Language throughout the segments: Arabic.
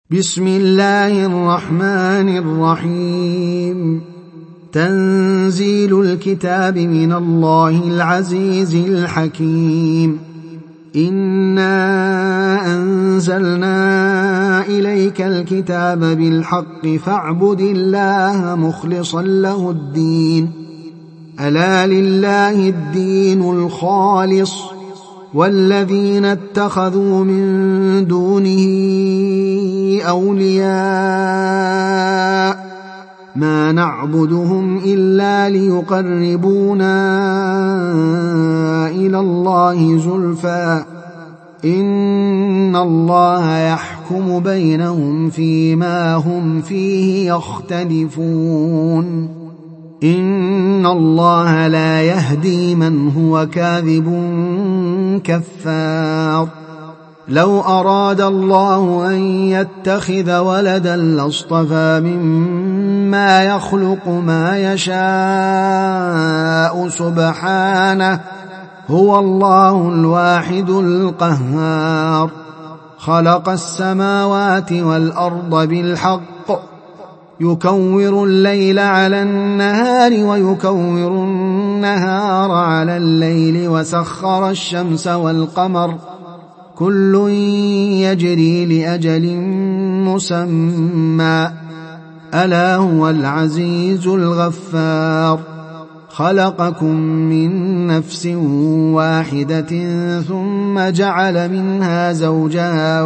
بسم الله الرحمن الرحيم. تنزيل الكتاب من الله العزيز الحكيم. إنا أنزلنا إليك الكتاب بالحق فاعبد الله مخلصا له الدين. ألا لله الدين الخالص والذين اتخذوا من دونه أولياء ما نعبدهم إلا ليقربونا إلى الله زلفى إن الله يحكم بينهم فيما هم فيه يختلفون. إن الله لا يهدي من هو كاذب كفار. لو أراد الله أن يتخذ ولدا لاصطفى مما يخلق ما يشاء سبحانه هو الله الواحد القهار. خلق السماوات والأرض بالحق يكور الليل على النهار ويكور النهار على الليل وسخر الشمس والقمر كل يجري لأجل مسمى ألا هو العزيز الغفار. خلقكم من نفس واحدة ثم جعل منها زوجها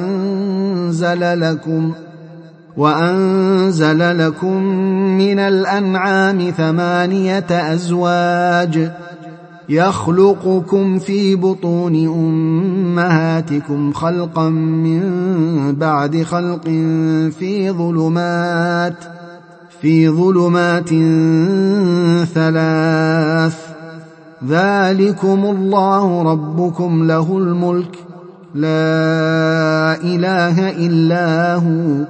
وأنزل لكم من الأنعام 8 أزواج يخلقكم في بطون أمهاتكم خلقا من بعد خلق في ظلمات 3 ذلكم الله ربكم له الملك لا إله إلا هو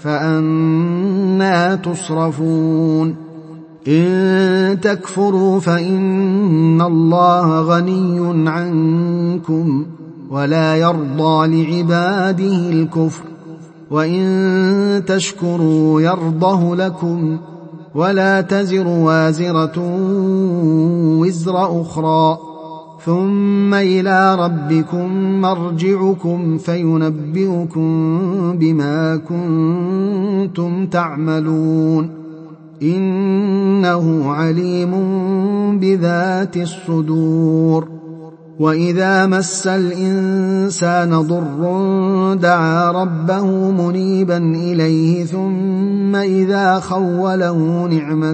فأنى تصرفون. إن تكفروا فإن الله غني عنكم ولا يرضى لعباده الكفر وإن تشكروا يرضه لكم ولا تزر وازرة وزر أخرى ثم إلى ربكم مرجعكم فينبئكم بما كنتم تعملون إنه عليم بذات الصدور. وإذا مس الإنسان ضر دعا ربه منيبا إليه ثم إذا خوله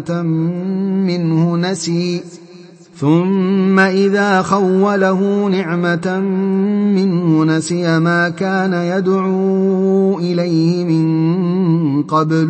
نعمة منه نسي ما كان يدعو إليه من قبل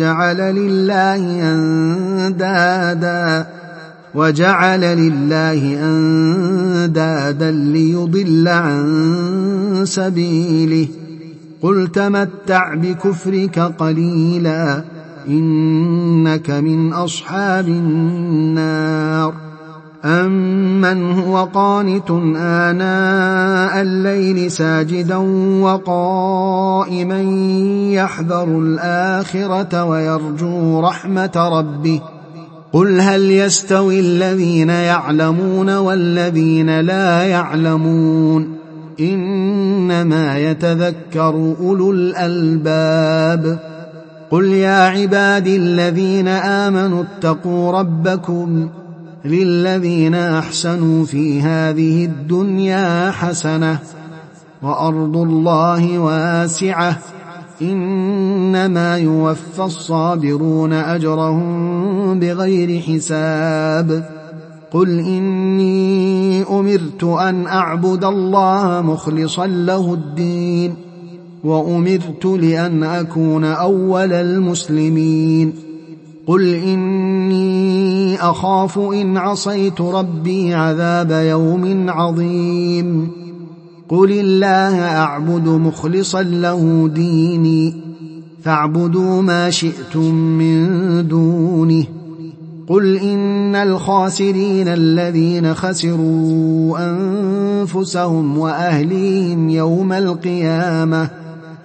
وجعل لله أندادا ليضل عن سبيله. قل تمتع بكفرك قليلا إنك من أصحاب النار. أمن هو قانت آناء الليل ساجدا وقائما يحذر الآخرة ويرجو رحمة ربه قل هل يستوي الذين يعلمون والذين لا يعلمون إنما يتذكر أولو الألباب. قل يا عبادي الذين آمنوا اتقوا ربكم للذين أحسنوا في هذه الدنيا حسنة وأرض الله واسعة إنما يوفى الصابرون أجرهم بغير حساب. قل إني أمرت أن أعبد الله مخلصا له الدين وأمرت لأن أكون أول المسلمين. قل إني أخاف إن عصيت ربي عذاب يوم عظيم. قل الله أعبد مخلصا له ديني فاعبدوا ما شئتم من دونه. قل إن الخاسرين الذين خسروا أنفسهم وأهليهم يوم القيامة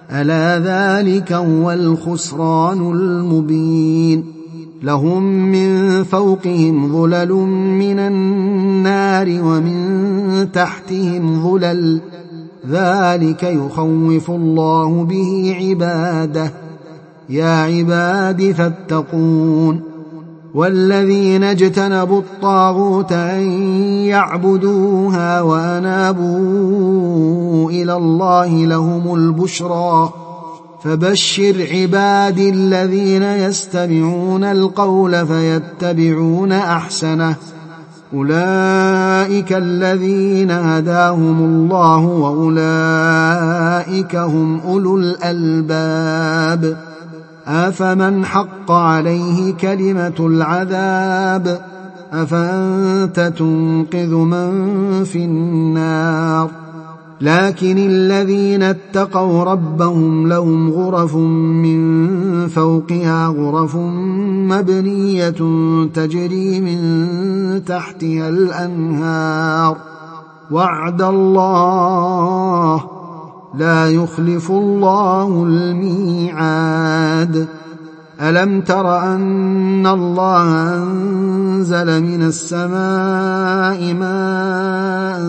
ألا ذلك هو الخسران المبين لهم من فوقهم ظلل من النار ومن تحتهم ظلل ذلك يخوف الله به عباده يا عباد فاتقون والذين اجتنبوا الطاغوت أن يعبدوها وأنابوا إلى الله لهم البشرى فبشر عبادي الذين يستمعون القول فيتبعون أحسنه أولئك الذين هداهم الله وأولئك هم أولو الألباب أفمن حق عليه كلمة العذاب أفأنت تنقذ من في النار لكن الذين اتقوا ربهم لهم غرف من فوقها غرف مبنية تجري من تحتها الأنهار وعد الله لا يخلف الله الميعاد ألم تر أن الله أنزل من السماء ماء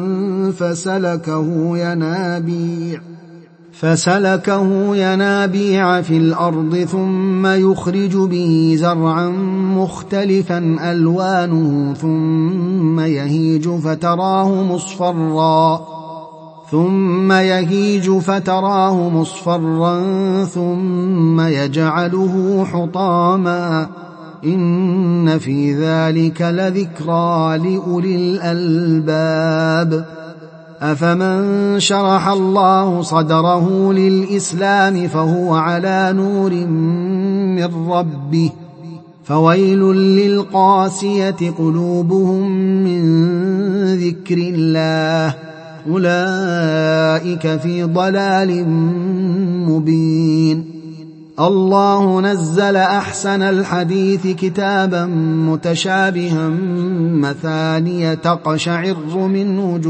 فسلكه ينابيع في الأرض ثم يخرج به زرعا مختلفا ألوانه ثم يهيج فتراه مصفرا ثم يجعله حطاما إن في ذلك لذكرى لأولي الألباب أفمن شرح الله صدره للإسلام فهو على نور من ربه فويل للقاسية قلوبهم من ذكر الله أولئك في ضلال مبين الله نزل أحسن الحديث كتابا متشابها مثانية تقشعر منه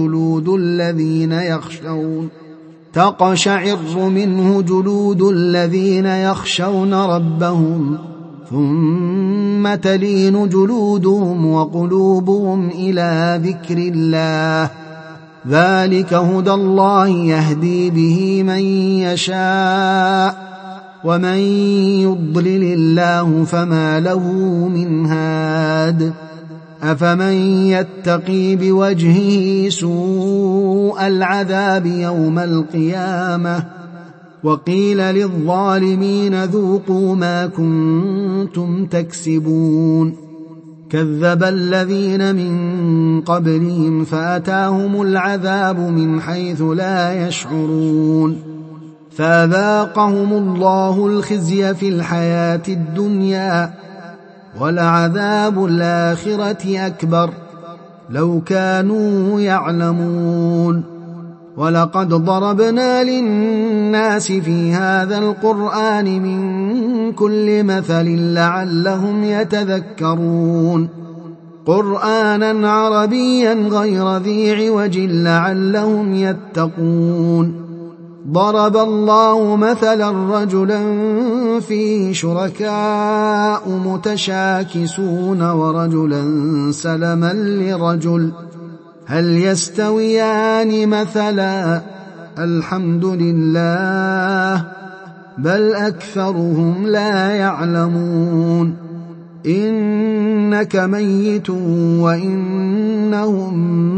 جلود الذين يخشون ربهم ثم تلين جلودهم وقلوبهم إلى ذكر الله ذلك هدى الله يهدي به من يشاء ومن يضلل الله فما له من هاد أفمن يتقي بوجهه سوء العذاب يوم القيامة وقيل للظالمين ذوقوا ما كنتم تكسبون كذب الذين من قبلهم فأتاهم العذاب من حيث لا يشعرون فأذاقهم الله الخزي في الحياة الدنيا ولعذاب الآخرة أكبر لو كانوا يعلمون ولقد ضربنا للناس في هذا القرآن من كل مثل لعلهم يتذكرون قرآنا عربيا غير ذي عوج لعلهم يتقون ضرب الله مثلا رجلا فيه شركاء متشاكسون ورجلا سلما لرجل هل يستويان مثلا الحمد لله بل أكثرهم لا يعلمون إنك ميت وإنهم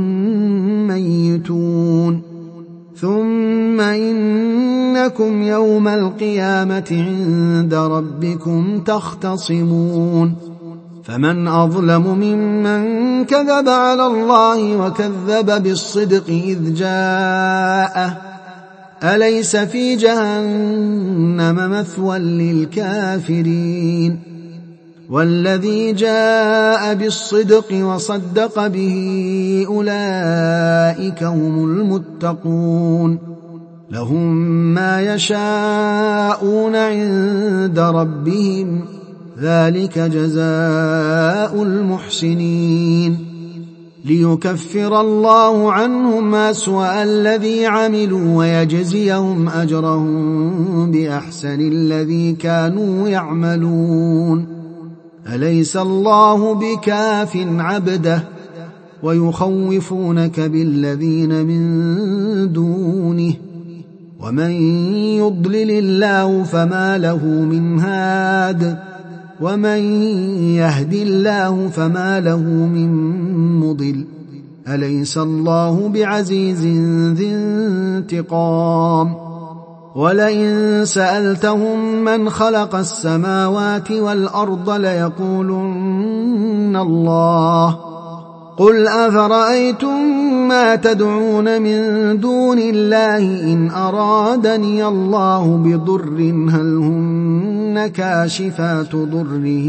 ميتون ثم إنكم يوم القيامة عند ربكم تختصمون فمن أظلم ممن كذب على الله وكذب بالصدق إذ جاءه أليس في جهنم مثوى للكافرين والذي جاء بالصدق وصدق به أولئك هم المتقون لهم ما يشاءون عند ربهم ذلك جزاء المحسنين ليكفر الله عنهم أسوأ الذي عملوا ويجزيهم أجرهم بأحسن الذي كانوا يعملون. أليس الله بكاف عبده ويخوفونك بالذين من دونه ومن يضلل الله فما له من هاد ومن يهد الله فما له من مضل. أليس الله بعزيز ذي انتقام. ولئن سألتهم من خلق السماوات والأرض ليقولن الله. قل أفرأيتم ما تدعون من دون الله إن أرادني الله بضر هل هن كاشفات ضره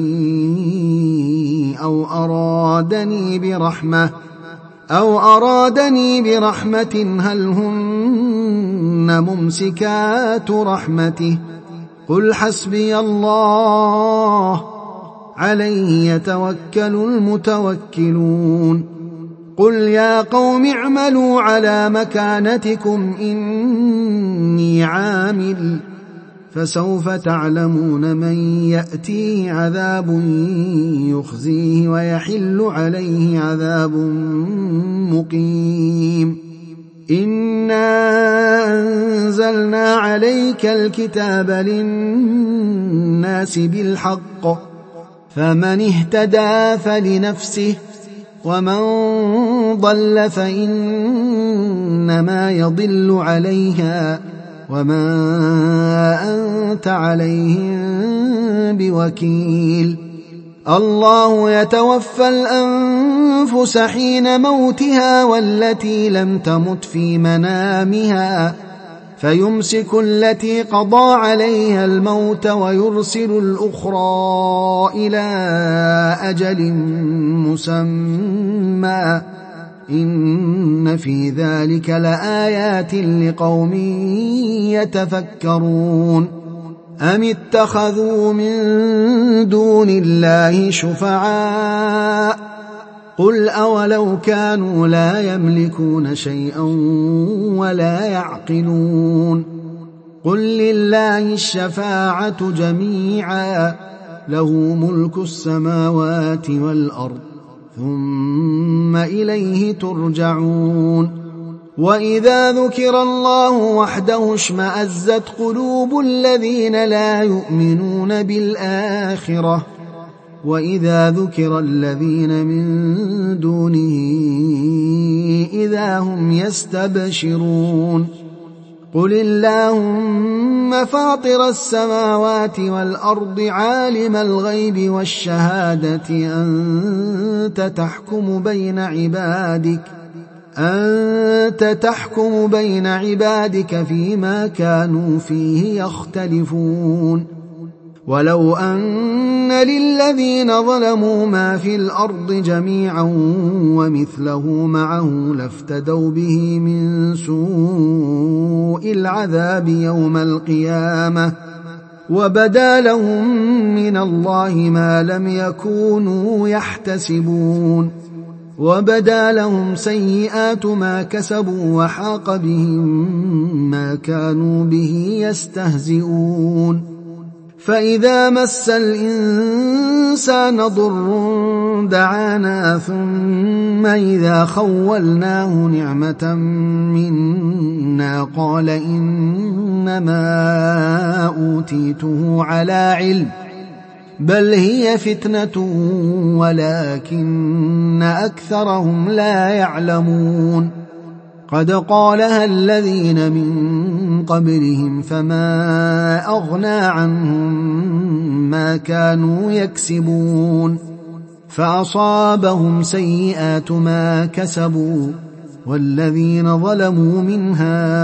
أو أرادني برحمة هل هن ممسكات رحمته. قل حسبي الله عليه يتوكل المتوكلون. قل يا قوم اعملوا على مكانتكم إني عامل فسوف تعلمون من يأتيه عذاب يخزيه ويحل عليه عذاب مقيم. إنا أنزلنا عليك الكتاب للناس بالحق فمن اهتدى فلنفسه ومن ضل فإنما يضل عليها وما أنت عليهم بوكيل. الله يتوفى الأنفس حين موتها والتي لم تمت في منامها فيمسك التي قضى عليها الموت ويرسل الأخرى إلى أجل مسمى إن في ذلك لآيات لقوم يتفكرون. أم اتخذوا من دون الله شفعاء قل أولو كانوا لا يملكون شيئا ولا يعقلون. قل لله الشفاعة جميعا له ملك السماوات والأرض ثم إليه ترجعون. وإذا ذكر الله وحده اشمأزت قلوب الذين لا يؤمنون بالآخرة وإذا ذكر الذين من دونه إذا هم يستبشرون. قل اللهم فاطر السماوات والأرض عالم الغيب والشهادة أنت تحكم بين عبادك فيما كانوا فيه يختلفون. ولو أن للذين ظلموا ما في الأرض جميعا ومثله معه لافتدوا به من سوء العذاب يوم القيامة وبدا لهم من الله ما لم يكونوا يحتسبون. وبدا لهم سيئات ما كسبوا وحاق بهم ما كانوا به يستهزئون. فإذا مس الإنسان ضر دعانا ثم إذا خولناه نعمة منا قال إنما أوتيته على علم بل هي فتنة ولكن أكثرهم لا يعلمون. قد قالها الذين من قبلهم فما أغنى عنهم ما كانوا يكسبون فأصابهم سيئات ما كسبوا والذين ظلموا من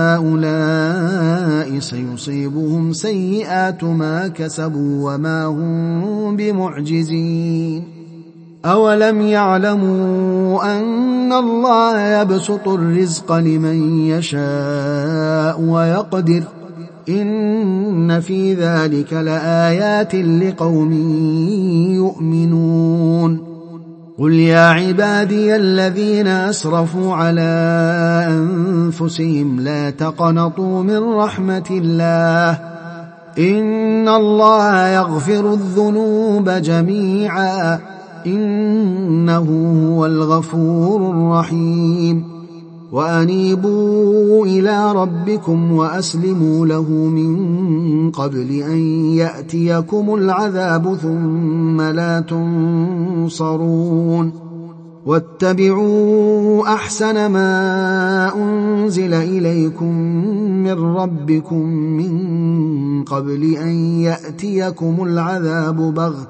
هؤلاء سيصيبهم سيئات ما كسبوا وما هم بمعجزين. أولم يعلموا أن الله يبسط الرزق لمن يشاء ويقدر إن في ذلك لآيات لقوم يؤمنون. قل يا عبادي الذين أسرفوا على أنفسهم لا تقنطوا من رحمة الله إن الله يغفر الذنوب جميعا إنه هو الغفور الرحيم وأنيبوا إلى ربكم وأسلموا له من قبل أن يأتيكم العذاب ثم لا تنصرون واتبعوا أحسن ما أنزل إليكم من ربكم من قبل أن يأتيكم العذاب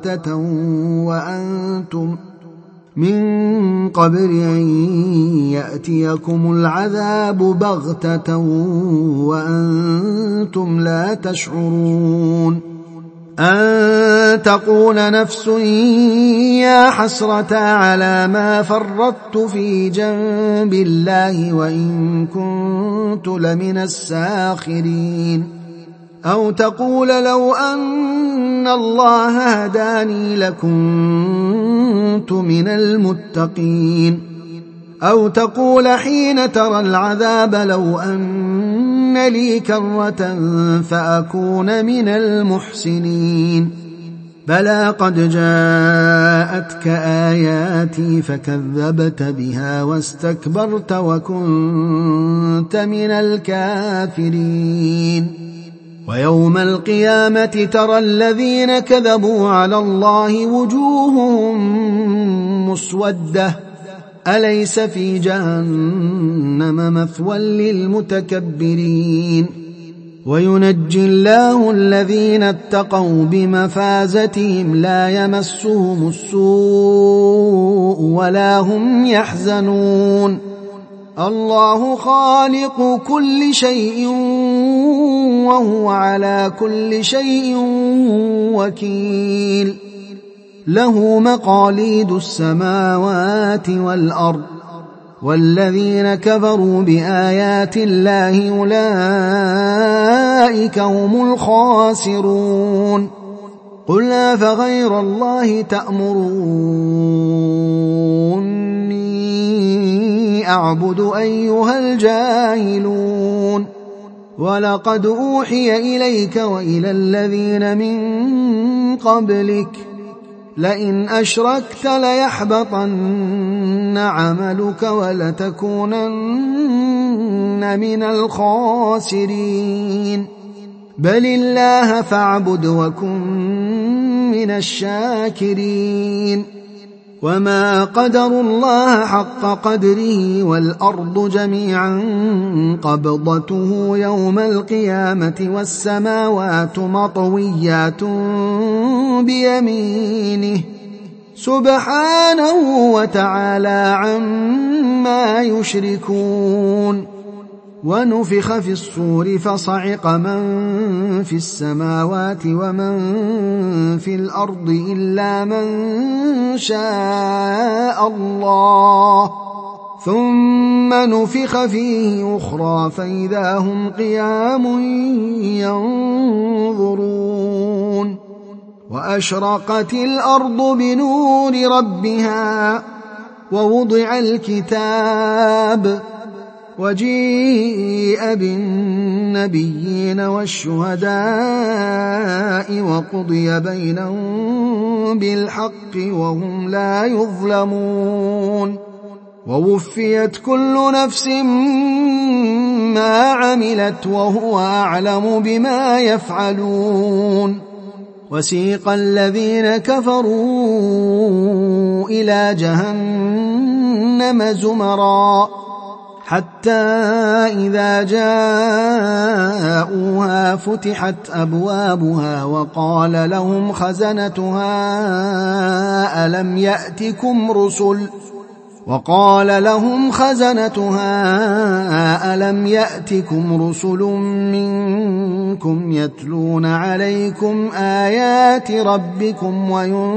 بغتة وأنتم لا تشعرون أن تقول نفس يا حسرة على ما فرطت في جنب الله وإن كنت لمن الساخرين أو تقول لو أن الله هداني لكنت من المتقين أو تقول حين ترى العذاب لو أن لي كرة فأكون من المحسنين بلى قد جاءتك آياتي فكذبت بها واستكبرت وكنت من الكافرين ويوم القيامة ترى الذين كذبوا على الله وجوههم مسودة أليس في جهنم مثوى للمتكبرين وينجي الله الذين اتقوا بمفازتهم لا يمسهم السوء ولا هم يحزنون الله خالق كل شيء وهو على كل شيء وكيل له مقاليد السماوات والأرض والذين كفروا بآيات الله أولئك هم الخاسرون قل أفغير الله تأمروني أعبد أيها الجاهلون ولقد أوحي إليك وإلى الذين من قبلك لئن أشركت ليحبطن عملك ولتكونن من الخاسرين بل الله فاعبد وكن من الشاكرين وما قدروا الله حق قدره والأرض جميعا قبضته يوم القيامة والسماوات مطويات بيمينه سبحانه وتعالى عما يشركون ونفخ في الصور فصعق من في السماوات ومن في الأرض إلا من شاء الله ثم نفخ فيه أخرى فإذا هم قيام ينظرون وأشرقت الأرض بنور ربها ووضع الكتاب وجيء بالنبيين والشهداء وقضي بينهم بالحق وهم لا يظلمون ووفيت كل نفس ما عملت وهو أعلم بما يفعلون وسيق الذين كفروا إلى جهنم زمرا حتى إذا جاءوها فتحت أبوابها وقال لهم خزنتها ألم يأتكم رسل منكم يتلون عليكم آيات ربكم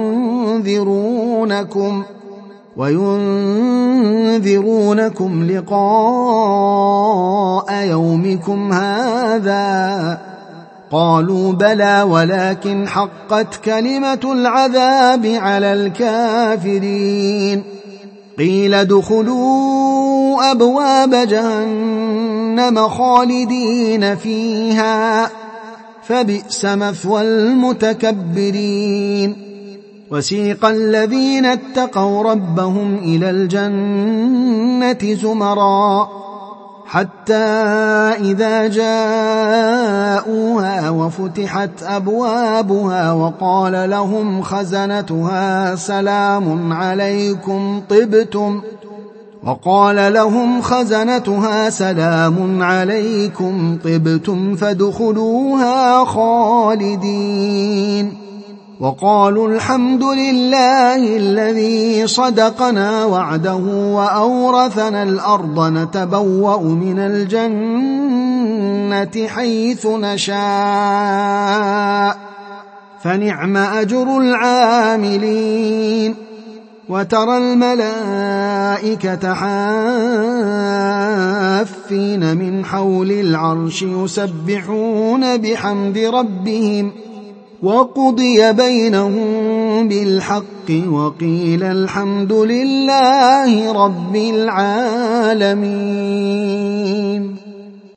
وينذرونكم لقاء يومكم هذا قالوا بلى ولكن حقت كلمة العذاب على الكافرين قيل ادخلوا أبواب جهنم خالدين فيها فبئس مثوى المتكبرين وسيق الذين اتقوا ربهم إلى الجنة زمرا حتى إذا جاءوها وفتحت أبوابها وقال لهم خزنتها سلام عليكم طبتم فادخلوها خالدين وقالوا الحمد لله الذي صدقنا وعده وأورثنا الأرض نتبوأ من الجنة حيث نشاء فنعم أجر العاملين وترى الملائكة حافين من حول العرش يسبحون بحمد ربهم وقضي بينهم بالحق وقيل الحمد لله رب العالمين.